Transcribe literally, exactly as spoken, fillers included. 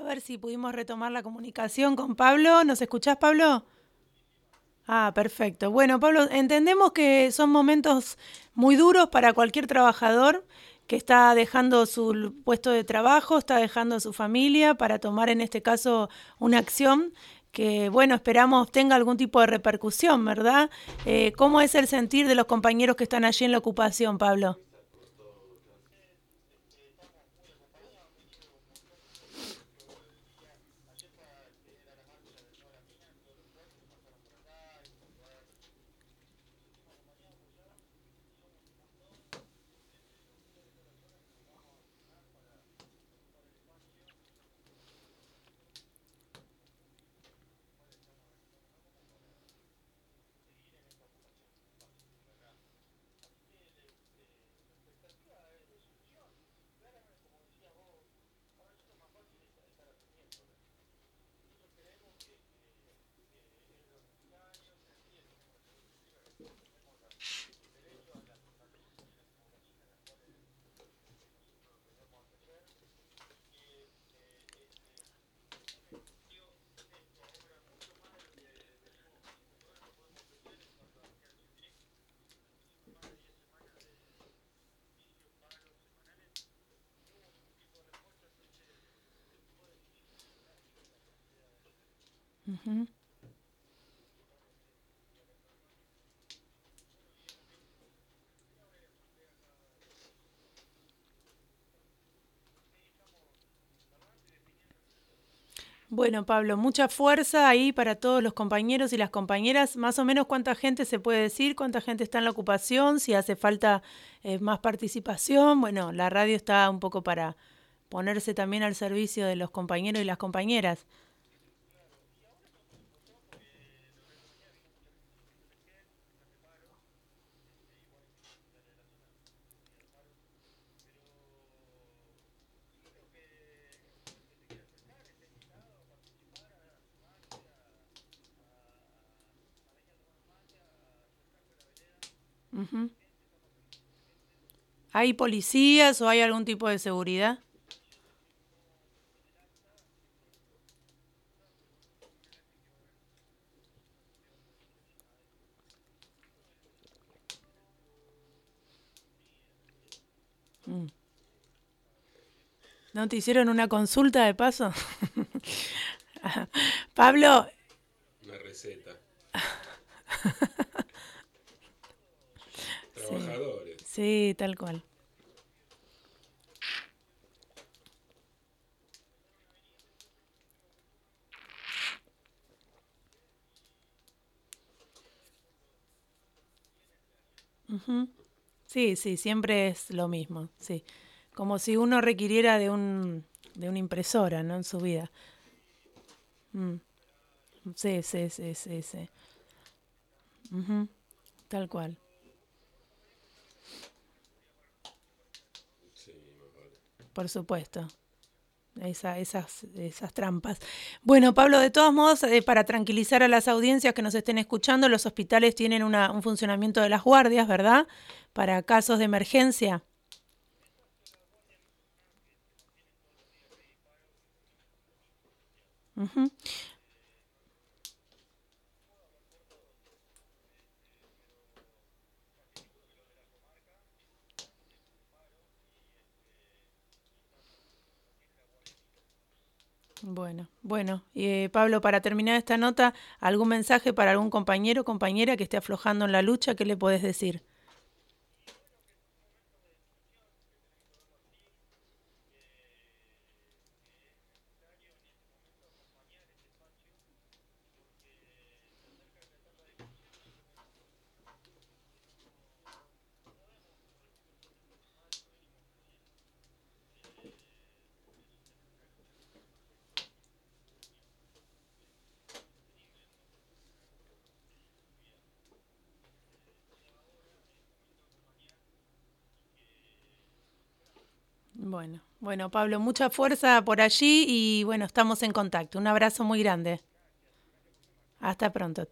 ver si pudimos retomar la comunicación con Pablo. ¿Nos escuchás, Pablo? Ah, perfecto. Bueno, Pablo, entendemos que son momentos muy duros para cualquier trabajador que está dejando su l- puesto de trabajo, está dejando a su familia para tomar en este caso una acción que, bueno, esperamos tenga algún tipo de repercusión, ¿verdad? Eh, ¿cómo es el sentir de los compañeros que están allí en la ocupación, Pablo? Ujú. Bueno, Pablo, mucha fuerza ahí para todos los compañeros y las compañeras. Más o menos cuánta gente se puede decir, cuánta gente está en la ocupación, si hace falta eh, más participación. Bueno, la radio está un poco para ponerse también al servicio de los compañeros y las compañeras. Ujú. ¿Hay policías o hay algún tipo de seguridad? Mm. ¿No te hicieron una consulta de paso? Pablo, Una receta. sí, Trabajadores. sí, tal cual. Ujú. Sí, sí, siempre es lo mismo, sí. Como si uno requiriera de un, de una impresora, ¿no? En su vida. Mm. Sí, sí, sí, sí, sí. Ujú. Tal cual. Sí, más vale. Por supuesto. Esa- esas, esas trampas. Bueno, Pablo, de todos modos, eh, para tranquilizar a las audiencias que nos estén escuchando, los hospitales tienen una- un funcionamiento de las guardias, ¿verdad? Para casos de emergencia. Ujú. Bueno, bueno. Y, eh, Pablo, para terminar esta nota, ¿algún mensaje para algún compañero o compañera que esté aflojando en la lucha? ¿Qué le podés decir? Bueno, bueno, Pablo, mucha fuerza por allí y bueno, estamos en contacto. Un abrazo muy grande. Hasta pronto.